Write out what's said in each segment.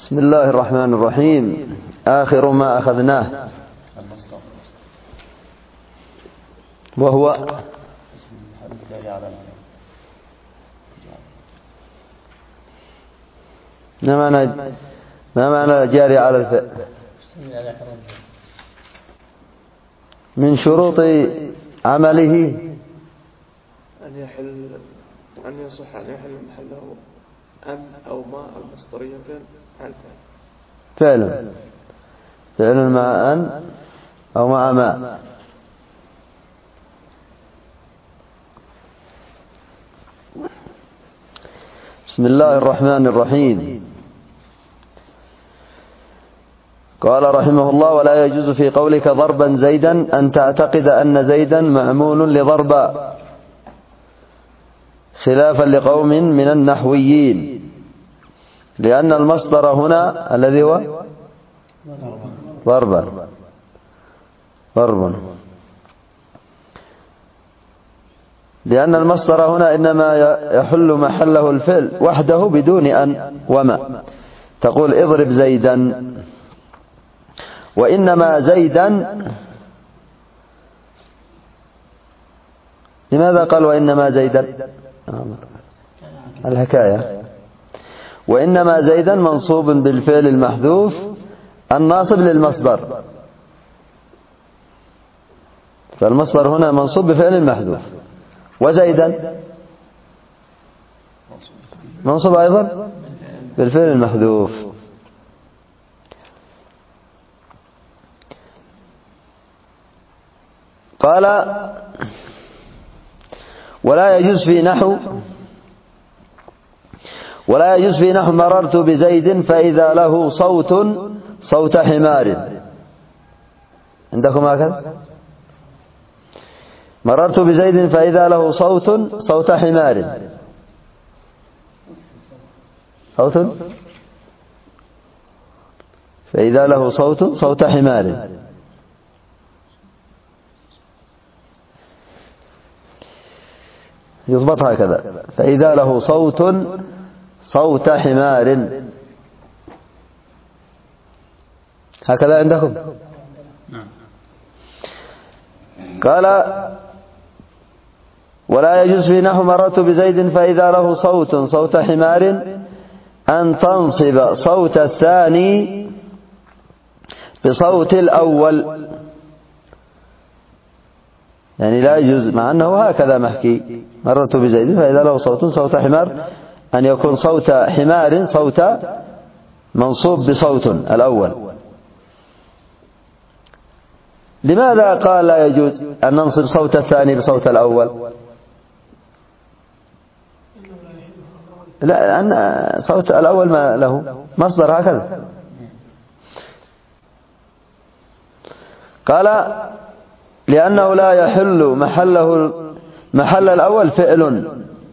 بسم الله الرحمن الرحيم. آخر ما أخذناه وهو ما معنى جاري على الفعل؟ من شروط عمله أن يصح أن يحل محله أن أو ما المصدرية فعل مع أن أو مع ما. بسم الله الرحمن الرحيم. قال رحمه الله: ولا يجوز في قولك ضربا زيدا أن تعتقد أن زيدا معمول لضربا، خلافا لقوم من النحويين، لأن المصدر هنا الذي هو ضربا لأن المصدر هنا إنما يحل محله الفعل وحده بدون أن وما. تقول اضرب زيدا، وإنما زيدا. لماذا قال وإنما زيدا؟ الحكاية. وإنما زيدا منصوب بالفعل المحذوف الناصب للمصدر، فالمصدر هنا منصوب بفعل المحذوف، وزيدا منصوب أيضا بالفعل المحذوف. قال: ولا يجوز في نحو مررت بزيد فإذا له صوت حمار. عندكم هكذا؟ مررت بزيد فإذا له صوت حمار. فإذا له صوت حمار. يضبط هكذا: فإذا له صوت حمار. هكذا عندكم؟ قال: ولا يجوز في نحو مررت بزيد فإذا له صوت حمار أن تنصب صوت الثاني بصوت الأول. يعني لا يجوز، مع أنه هكذا محكي: مررت بزيد فإذا له صوت حمار، أن يكون صوت حمار صوت منصوب بصوت الأول. لماذا قال لا يجوز أن ننصب صوت الثاني بصوت الأول؟ لا، أن صوت الأول ما له مصدر هكذا. قال: لأنه لا يحل محل الأول فعل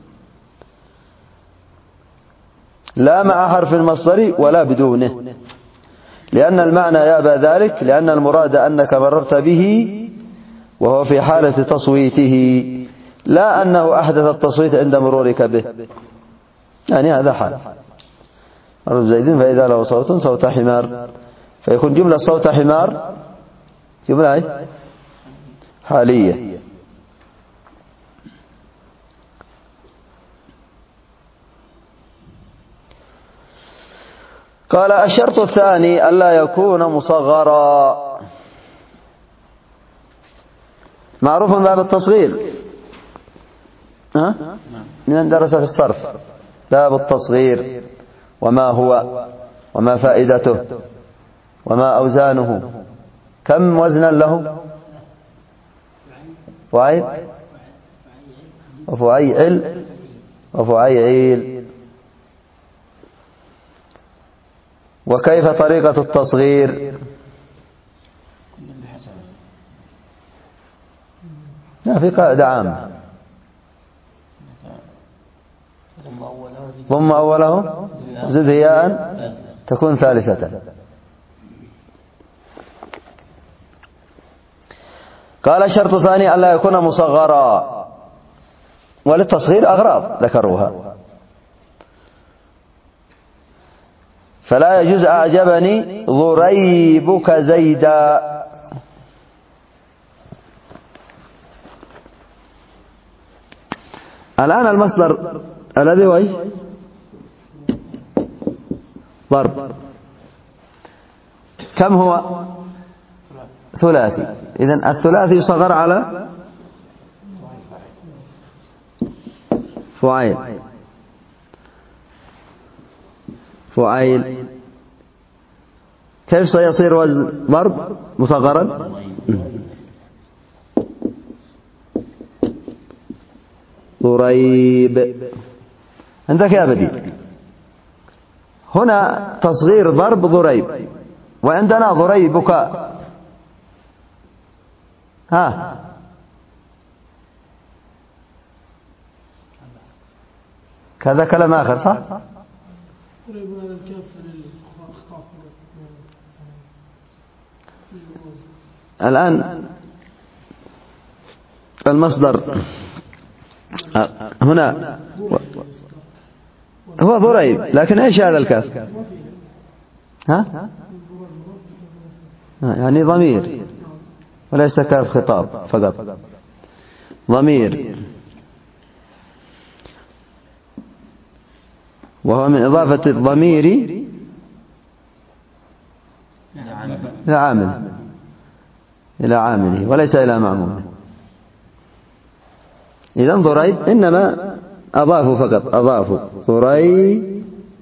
لا مع حرف المصدر ولا بدونه، لأن المعنى يأبى ذلك، لأن المراد أنك مررت به وهو في حالة تصويته، لا أنه أحدث التصويت عند مرورك به. يعني هذا حال. مررت زيد فإذا له صوت حمار، فيكون جملة صوت حمار جملة حالية. قال: الشرط الثاني ألا يكون مصغرا. معروف باب التصغير، من درس في الصرف باب التصغير، وما هو وما فائدته وما أوزانه. كم وزنا له؟ فعيل وفعيل وفعيل. وكيف طريقة التصغير؟ لا، في قاعدة عامة: ضم أوله زد ياء تكون ثالثة. قال: الشرط الثاني ألا يكون مصغرا. وللتصغير أغراض ذكروها: فلا يجوز أعجبني ضريبك زيدا. الآن المصدر الذي هو ضرب كم هو؟ ثلاثي. إذن الثلاثي يصغر على فعيل. فعيل كيف سيصير وزن ضرب مصغرا؟ ضريب. عندك يا بديل هنا تصغير ضرب ضريب، وعندنا ضريبك. ها كذا كلام آخر صح؟ الآن المصدر هنا هو ضريب، لكن ايش هذا الكاف؟ ها يعني ضمير وليس كاف خطاب فقط، ضمير، وهو من إضافة الضمير إلى عامله وليس إلى معموله. إذن ضريب إنما أضافوا فقط، أضافوا ضريب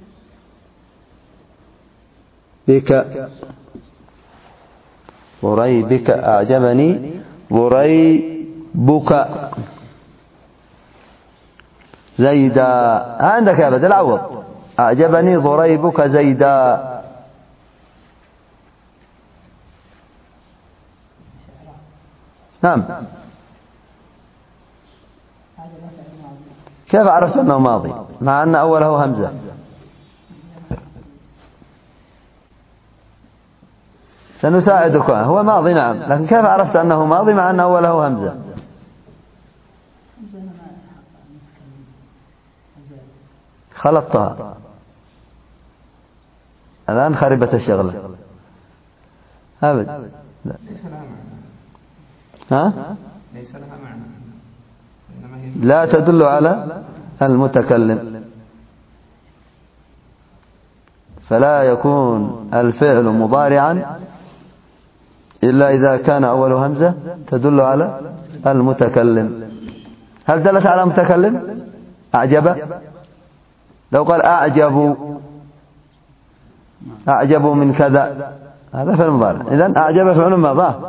بك أعجبني ضريبك زيدا. عندك يا بدل عوض أعجبني ضريبك زيدا. نعم. كيف عرفت أنه ماضي مع أن أوله همزة؟ سنساعدك. هو ماضي نعم، لكن كيف عرفت أنه ماضي مع أن أوله همزة؟ خلطتها الآن خربت الشغلة أبد. ها؟ ليس لها معنى، لا تدل على المتكلم، فلا يكون الفعل مضارعا إلا إذا كان أول همزة تدل على المتكلم. هل دلت على المتكلم؟ أعجب، لو قال أعجبوا من كذا هذا فعل مضارع. إذن أعجب فعل ماضي.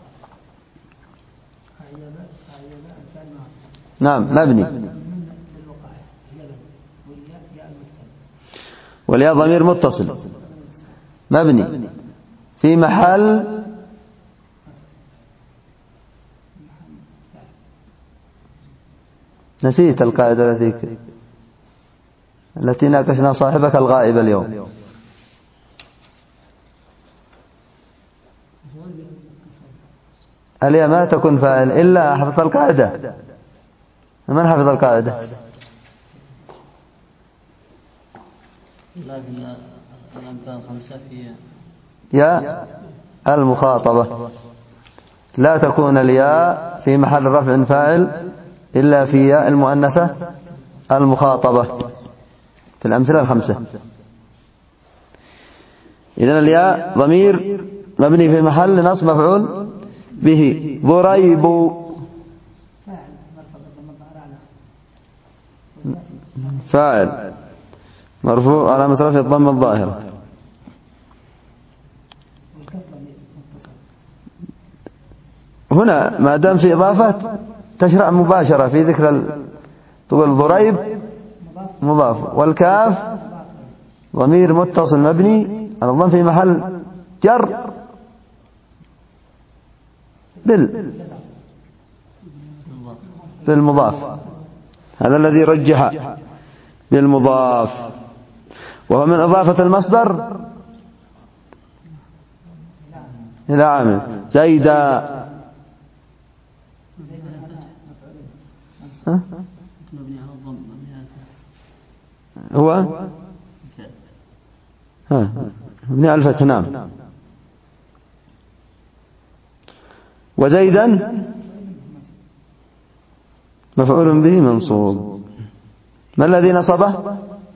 نعم مبني، والياء ضمير متصل مبني في محل نسيت القاعدة التي ناقشنا صاحبك الغائب اليوم. الياء ما تكون فاعل إلا حفظ القاعدة. من حفظ القاعدة؟ يا المخاطبة لا تكون الياء في محل رفع فاعل إلا في ياء المؤنثة المخاطبة في الأمثلة الخمسة. إذن الياء ضمير مبني في محل نصب مفعول به. ضريب فاعل مرفوع علامة رفع الضمة الظاهرة. هنا ما دام في إضافة تشرع مباشرة في ذكر تقول ضريب مضاف، والكاف ضمير متصل مبني على الضم في محل جر بالمضاف. هذا الذي رجح بالمضاف، وهو من إضافة المصدر إلى عامل. زيدا هو مبني على الفتح. نعم. وزيدا مفعول به منصوب. ما الذي نصبه؟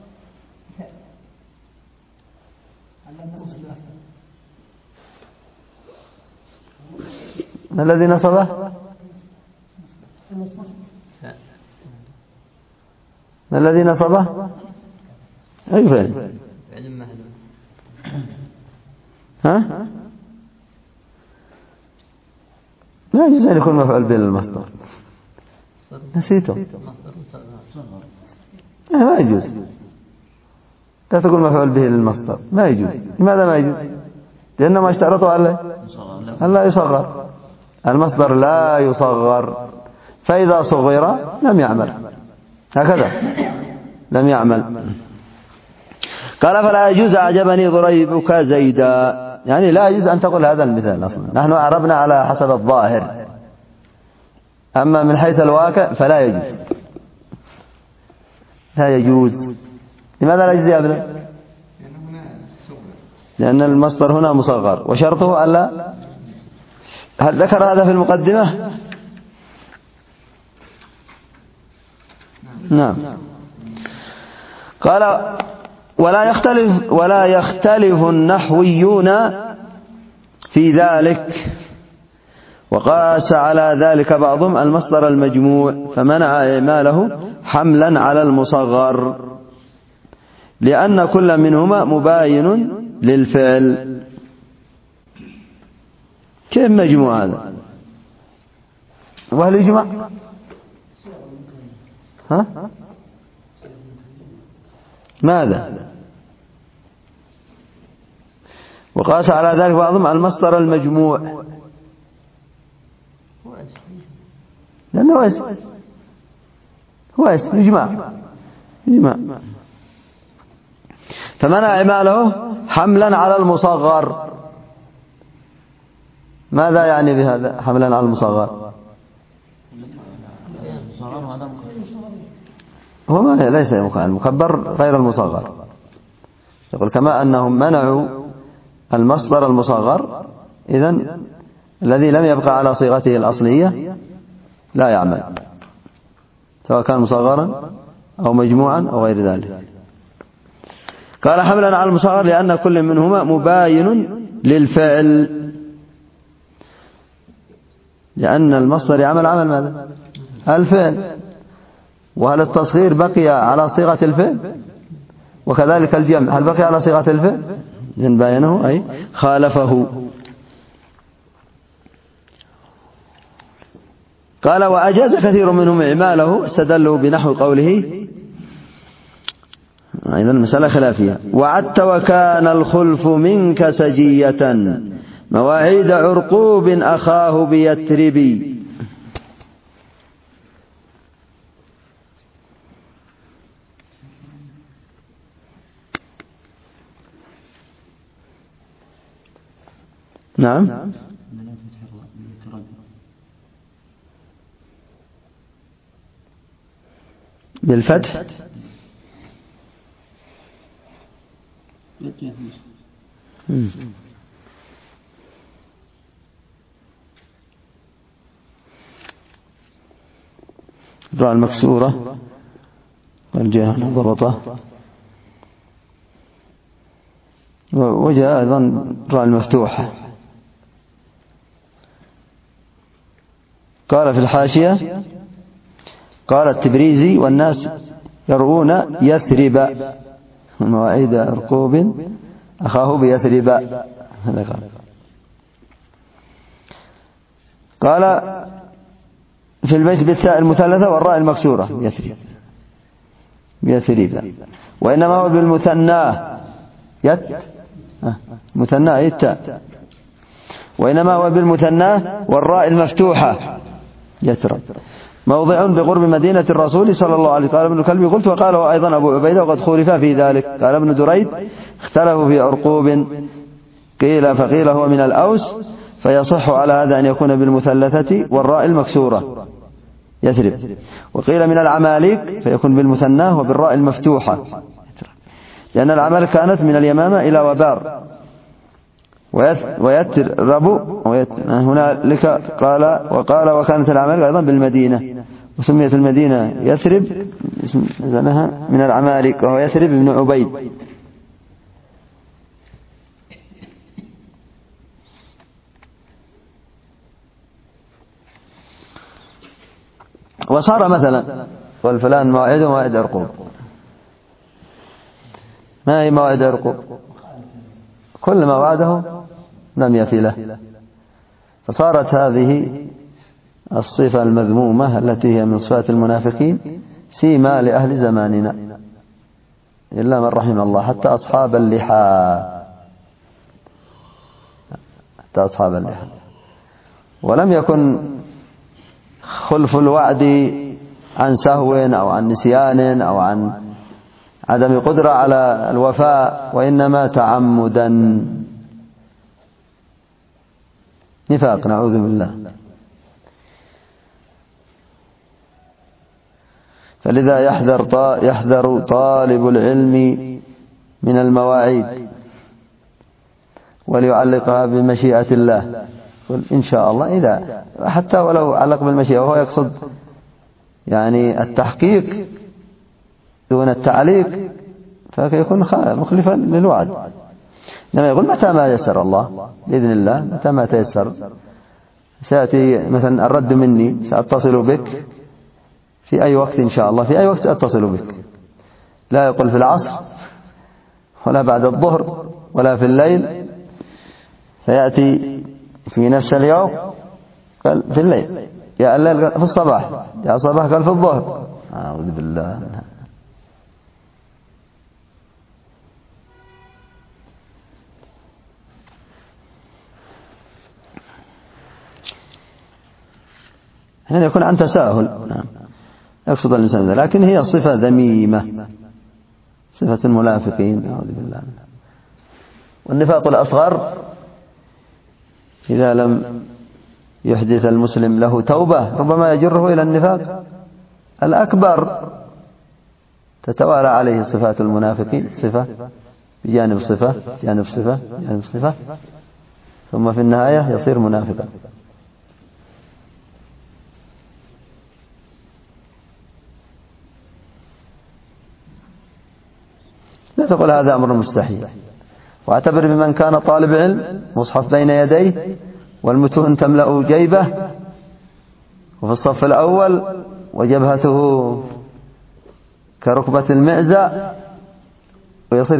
ما الذي نصبه؟ ما الذي نصبه؟ أي فعل؟ ها؟ لا يجوز أن يكون مفعول به للمصدر. نسيته. ما يجوز. لا تقول مفعول به للمصدر، ما يجوز. لماذا ما يجوز؟ لأن ما اشترطوا عليه أن لا يصغر. المصدر لا يصغر، فإذا صغر لم يعمل. هكذا لم يعمل. قال فلا يجوز أعجبني ضريبك زيدا، يعني لا يجوز أن تقول هذا المثال أصلا. نحن أعربنا على حسب الظاهر، أما من حيث الواقع فلا يجوز. لا يجوز. لماذا لا يجوز يا ابني؟ لأن المصدر هنا مصغر، وشرطه ألا. هل ذكر هذا في المقدمة؟ نعم. قال ولا يختلف النحويون في ذلك، وقاس على ذلك بعضهم المصدر المجموع فمنع إعماله حملا على المصغر، لأن كل منهما مباين للفعل. كيف مجموع هذا؟ وهل يجمع؟ ها؟ ماذا؟ وقاس على ذلك بعضهم المصدر المجموع، لأنه هو اسم يجمع. فمنع إعماله حملا على المصغر. ماذا يعني بهذا حملا على المصغر؟ هو ما ليس المكبر غير المصغر. يقول كما أنهم منعوا المصدر المصغر، إذن الذي لم يبقى على صيغته الأصلية لا يعمل، سواء كان مصغرا أو مجموعا أو غير ذلك. قال حملا على المصغر لأن كل منهما مباين للفعل، لأن المصدر يعمل عمل ماذا؟ الفعل. وهل التصغير بقي على صيغة الفعل؟ وكذلك الجمع هل بقي على صيغة الفعل؟ إن باينه أي خالفه. قال وأجاز كثير منهم إعماله، استدلوا بنحو قوله، أيضا مسألة خلافية، وعدت وكان الخلف منك سجية مواعيد عرقوب أخاه بيترب. نعم. بالفتح الراء المكسورة والجاء ضبطه، وجاء أيضا الراء المفتوحة. قال في الحاشية قال التبريزي والناس يرؤون يثرب مواعيد عرقوب أخاه بيثرب. قال في البيت بالتاء المثلثة والراء المكسورة يثرب، وإنما هو بالمثنى مثنى التاء، وإنما هو بالمثنى والراء المفتوحة يثرب. موضع بقرب مدينة الرسول صلى الله عليه وسلم. قال ابن الكلبي قلت وقاله أيضا أبو عبيدة وقد خولف في ذلك. قال ابن دريد اختلفوا في عرقوب، فقيل هو من الأوس، فيصح على هذا أن يكون بالمثلثة والراء المكسورة يثرب، وقيل من العماليق فيكون بالمثنى وبالراء المفتوحة، لأن العمل كانت من اليمامة إلى وبار، ويترب هنالك وقال وكانت العمل أيضا بالمدينة، وسميت المدينة يثرب نزلها من العمالك، وهو يثرب بن عبيد. وصار مثلا والفلان موعده موعد عرقوب. ما هي موعد عرقوب؟ كل ما وعده لم يفي له. فصارت هذه الصفة المذمومة التي هي من صفات المنافقين سيما لأهل زماننا إلا من رحم الله، حتى أصحاب اللحى. ولم يكن خلف الوعد عن سهو أو عن نسيان أو عن عدم قدرة على الوفاء، وإنما تعمدا نفاق، نعوذ بالله. فلذا يحذر طالب العلم من المواعيد وليعلقها بمشيئة الله. قل إن شاء الله، إذا حتى ولو علق بالمشيئة وهو يقصد يعني التحقيق دون التعليق فيكون مخلفا للوعد. لما يقول متى ما يسر الله بإذن الله، متى ما تيسر سيأتي مثلا الرد مني، سأتصل بك في أي وقت إن شاء الله، في أي وقت سأتصل بك. لا يقول في العصر ولا بعد الظهر ولا في الليل، فيأتي في نفس اليوم قال في الليل، يا الليل في الصباح، يا صباح قال في الظهر. أعوذ بالله. هنا يكون عن تساهل، يقصد الإنسان ذلك، لكن هي صفة ذميمة، صفة المنافقين، أعوذ بالله. والنفاق الأصغر إذا لم يحدث المسلم له توبة ربما يجره إلى النفاق الأكبر، تتوالى عليه صفات المنافقين، صفة بجانب صفة بجانب صفة بجانب صفة، ثم في النهاية يصير منافقا. لا تقول هذا أمر مستحيل. واعتبر بمن كان طالب علم مصحف بين يديه والمتون تملأ جيبه وفي الصف الأول وجبهته كركبة المعزة، ويصير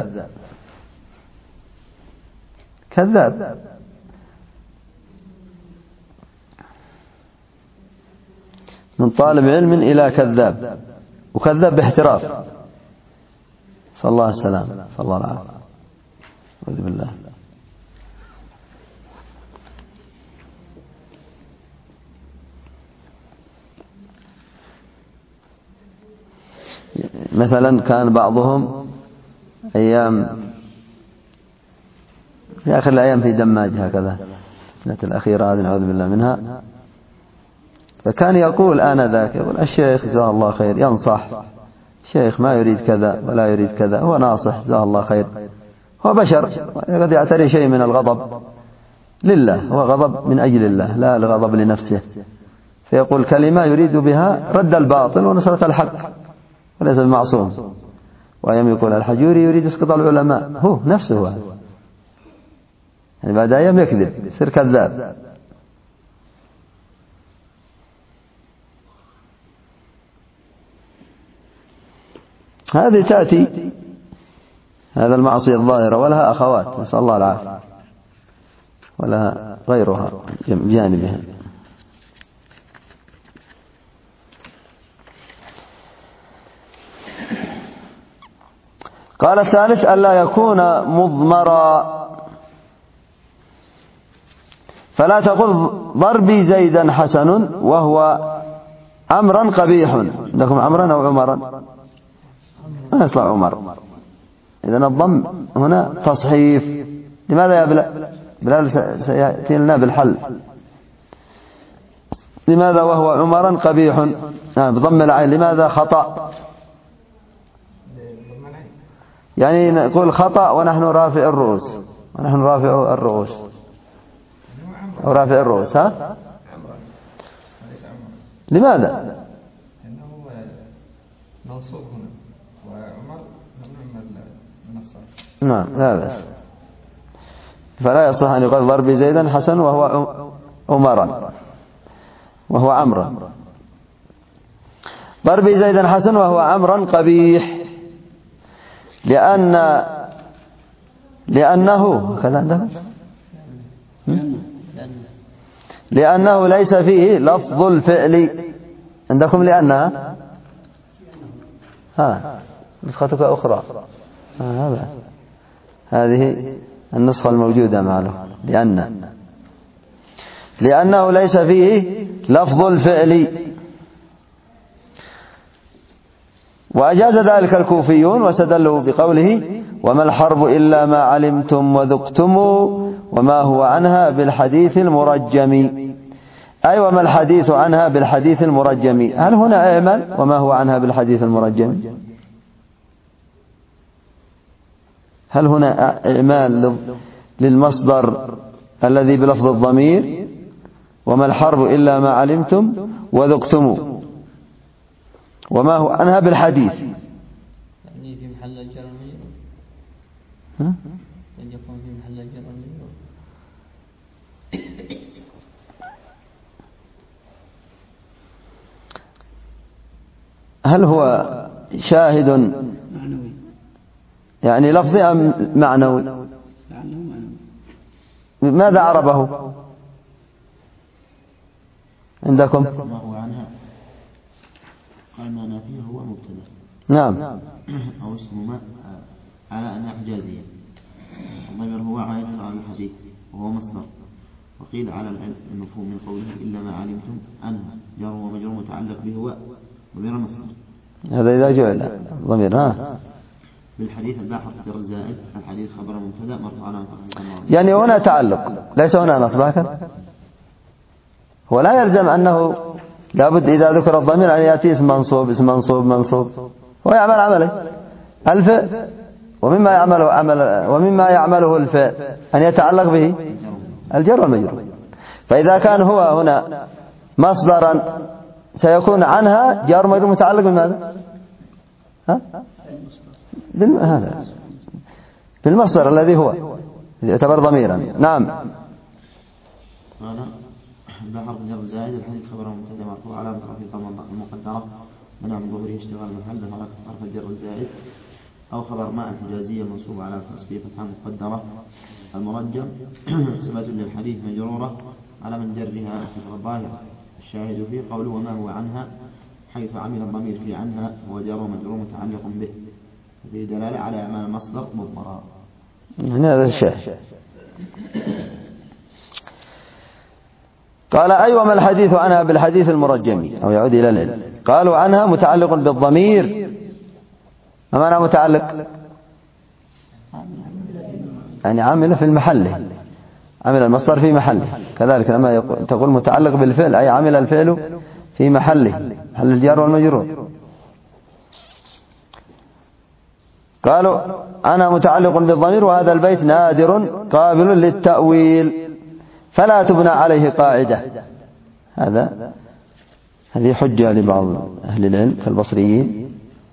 كذاب. من طالب علم إلى كذاب، وكذاب باحتراف، صلى الله عليه وسلم، صلى الله عليه وسلم. أعوذ بالله. مثلا كان بعضهم أيام في آخر الأيام في دماج هكذا، السنة الأخيرة هذه نعوذ بالله منها، فكان يقول آنذاك، يقول الشيخ جزاه الله خير ينصح، الشيخ ما يريد كذا ولا يريد كذا، هو ناصح جزاه الله خير، هو بشر قد يعتري شيء من الغضب لله، هو غضب من أجل الله لا الغضب لنفسه، فيقول كلمة يريد بها رد الباطل ونصرة الحق وليس المعصوم. وأيام يقول الحجوري يريد اسقاط العلماء، هو نفسه يعني بعد أيام يكذب يصير كذاب. هذه تأتي هذا المعصية الظاهرة ولها أخوات، نسأل الله العافية، ولها غيرها بجانبها. قال الثالث ألا يكون مضمرا، فلا تقل ضربي زيدا حسن وهو أمرا قبيح. عندكم أمرا أو عمرا؟ ما يصلح عمر. إذن الضم هنا تصحيف. لماذا يا بلال سيأتي لنا بالحل؟ لماذا وهو عمرا قبيح بضم العين؟ لماذا خطأ؟ يعني نقول خطأ ونحن رافع الرؤوس، ونحن رافع الرؤوس أو رافع الرؤوس. ها؟ لماذا؟ لأنه منصوب هنا وعمر ممنوع من الصرف. نعم لا بأس. فلا يصح أن يقال ضربي زيدا حسن وهو عمرا وهو عمرا. ضربي زيدا حسن وهو عمرا قبيح، لأنه كذا عندك، لأنه ليس فيه لفظ الفعل. عندكم لأنها نسختك أخرى هذه النسخة الموجودة معه. لأنه ليس فيه لفظ الفعل. وأجاز ذلك الكوفيون واستدلوا بقوله وما الحرب إلا ما علمتم وذقتم وما هو عنها بالحديث المرجم. أي وما الحديث عنها بالحديث المرجم. هل هنا اعمل وما هو عنها بالحديث المرجم؟ هل هنا اعمال للمصدر الذي بلفظ الضمير وما الحرب إلا ما علمتم وذقتم وما هو عنها بالحديث؟ يعني في محل الجر والمجرور. أن يكون في محل الجر والمجرور. هل هو شاهد معنوي يعني لفظي أم معنوي؟ ماذا عربه عندكم؟ ما هو عنها قال ما نافيه هو مبتدا. نعم. أو اسم ما على أنها حجازية. الضمير هو عائد على الحديث وهو مصدر. وقيل على المفهوم من قوله إلا ما علمتم عنها جار ومجرور متعلق به هو ضمير مصدر. هذا إذا جاء ضمير بالحديث الباحث جر الزائد الحديث خبر مبتدا مرفوع على يعني هنا تعلق ليس هنا نصب. هكذا هو لا يلزم أنه لابد إذا ذكر الضمير أن يأتي اسم منصوب اسم منصوب منصوب. هو يعمل عمله الفعل ومما يعمله الفعل أن يتعلق به الجر والمجرور. فإذا كان هو هنا مصدرا سيكون عنها جار ومجرور متعلق بماذا؟ هذا بالمصدر الذي هو يعتبر ضميرا. نعم. قال البحر جر زائد الحديث خبر مبتدا مرفوع علامة رفعه المقدرة منع من ظهوره اشتغال محل حركة حرف الجر الزائد أو خبر ما الحجازية منصوب على تصبيح فتحة مقدرة. المرجم صفة للحديث مجرورة على من جرها كسر الظاهرة. الشاهد فيه قوله وما هو عنها حيث عمل الضمير في عنها هو جار ومجرور متعلق به فيه دلالة على أعمال المصدر مضمرا. هذا الشاهد. قال أي وما الحديث عنها بالحديث المرجم أو يعود إلى العلم. قالوا عنها متعلق بالضمير. ما معنى متعلق؟ يعني عامل في المحل، عمل المصدر في محله. كذلك لما تقول متعلق بالفعل أي عمل الفعل في محله محل الجار والمجرور. قالوا أنا متعلق بالضمير وهذا البيت نادر قابل للتأويل فلا تبنى عليه قاعدة. هذه حجة لبعض أهل العلم كالبصريين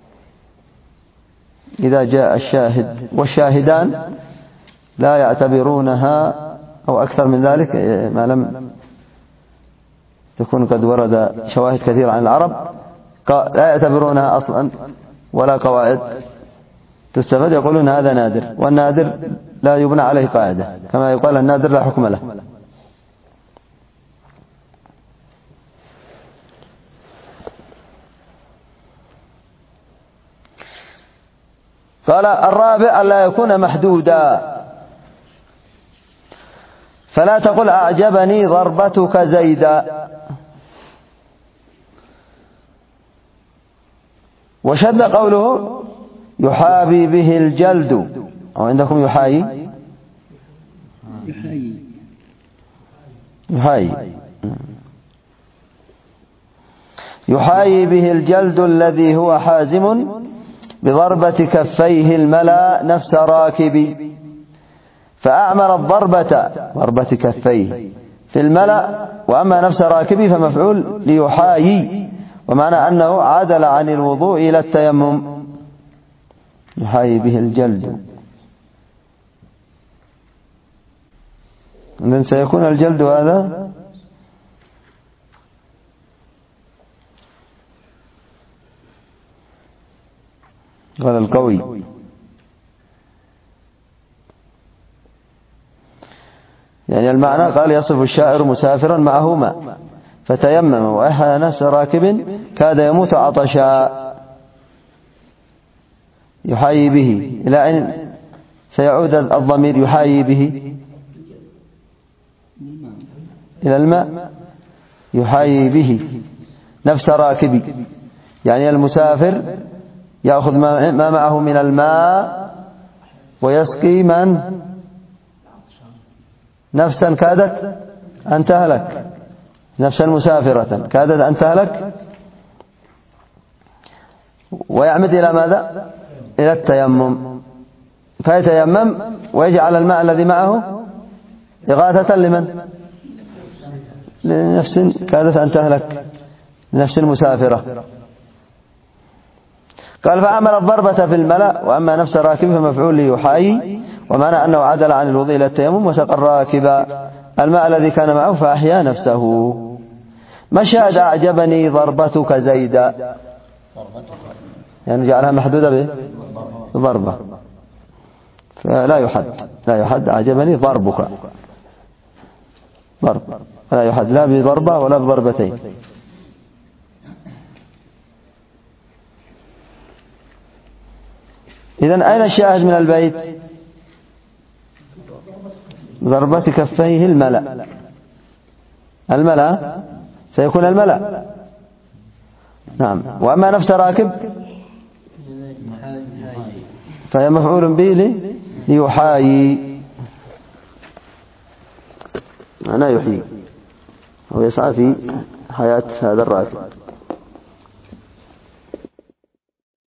إذا جاء الشاهد والشاهدان لا يعتبرونها أو أكثر من ذلك ما لم تكون قد ورد شواهد كثيرة عن العرب لا يعتبرونها أصلا ولا قواعد تستفاد. يقولون هذا نادر والنادر لا يبنى عليه قاعدة كما يقال النادر لا حكم له. قال الرابع ألا يكون محدودا فلا تقل أعجبني ضربتك زيدا. وشد قوله يحابي به الجلد أو عندكم يحايي يحايي به الجلد الذي هو حازم بضربة كفيه الملا نفس راكبي، فأعمل ضربة كفيه في الملا، وأما نفس راكبي فمفعول ليحايي، ومعنى أنه عدل عن الوضوء إلى التيمم، يحايي به الجلد. إذن سيكون الجلد هذا قال القوي. يعني المعنى قال يصف الشاعر مسافرا معه ماء فتيمم وأحيا نفس راكب كاد يموت عطشا، يحايي به إلى أين سيعود الضمير؟ يحايي به إلى الماء، يحايي به نفس راكبي، يعني المسافر يأخذ ما معه من الماء ويسقي من؟ نفسا كادت أن تهلك، نفسا مسافرة كادت أن تهلك، ويعمد إلى ماذا؟ إلى التيمم، فيتيمم ويجعل الماء الذي معه إغاثة لمن؟ لنفس كادت أن تهلك، نفس مسافرة. قال فعمل الضربة في الملأ، وأما نفس راكب فمفعول ليحايي، ومعنى أنه عدل عن الوضوء إلى التيمم وسقى الراكب الماء الذي كان معه فأحيا نفسه. مشهد أعجبني ضربتك زيدا، يعني جعلها محدودة بضربة، فلا يحد أعجبني ضربك، ضرب لا يحد لا بضربة ولا بضربتين. إذن أين الشاهد من البيت؟ ضربة كفيه الملأ، الملأ سيكون الملأ، نعم. وأما نفس راكب فهي مفعول به ليحايي، معناه يحيي، ويسعى في حياة هذا الراكب.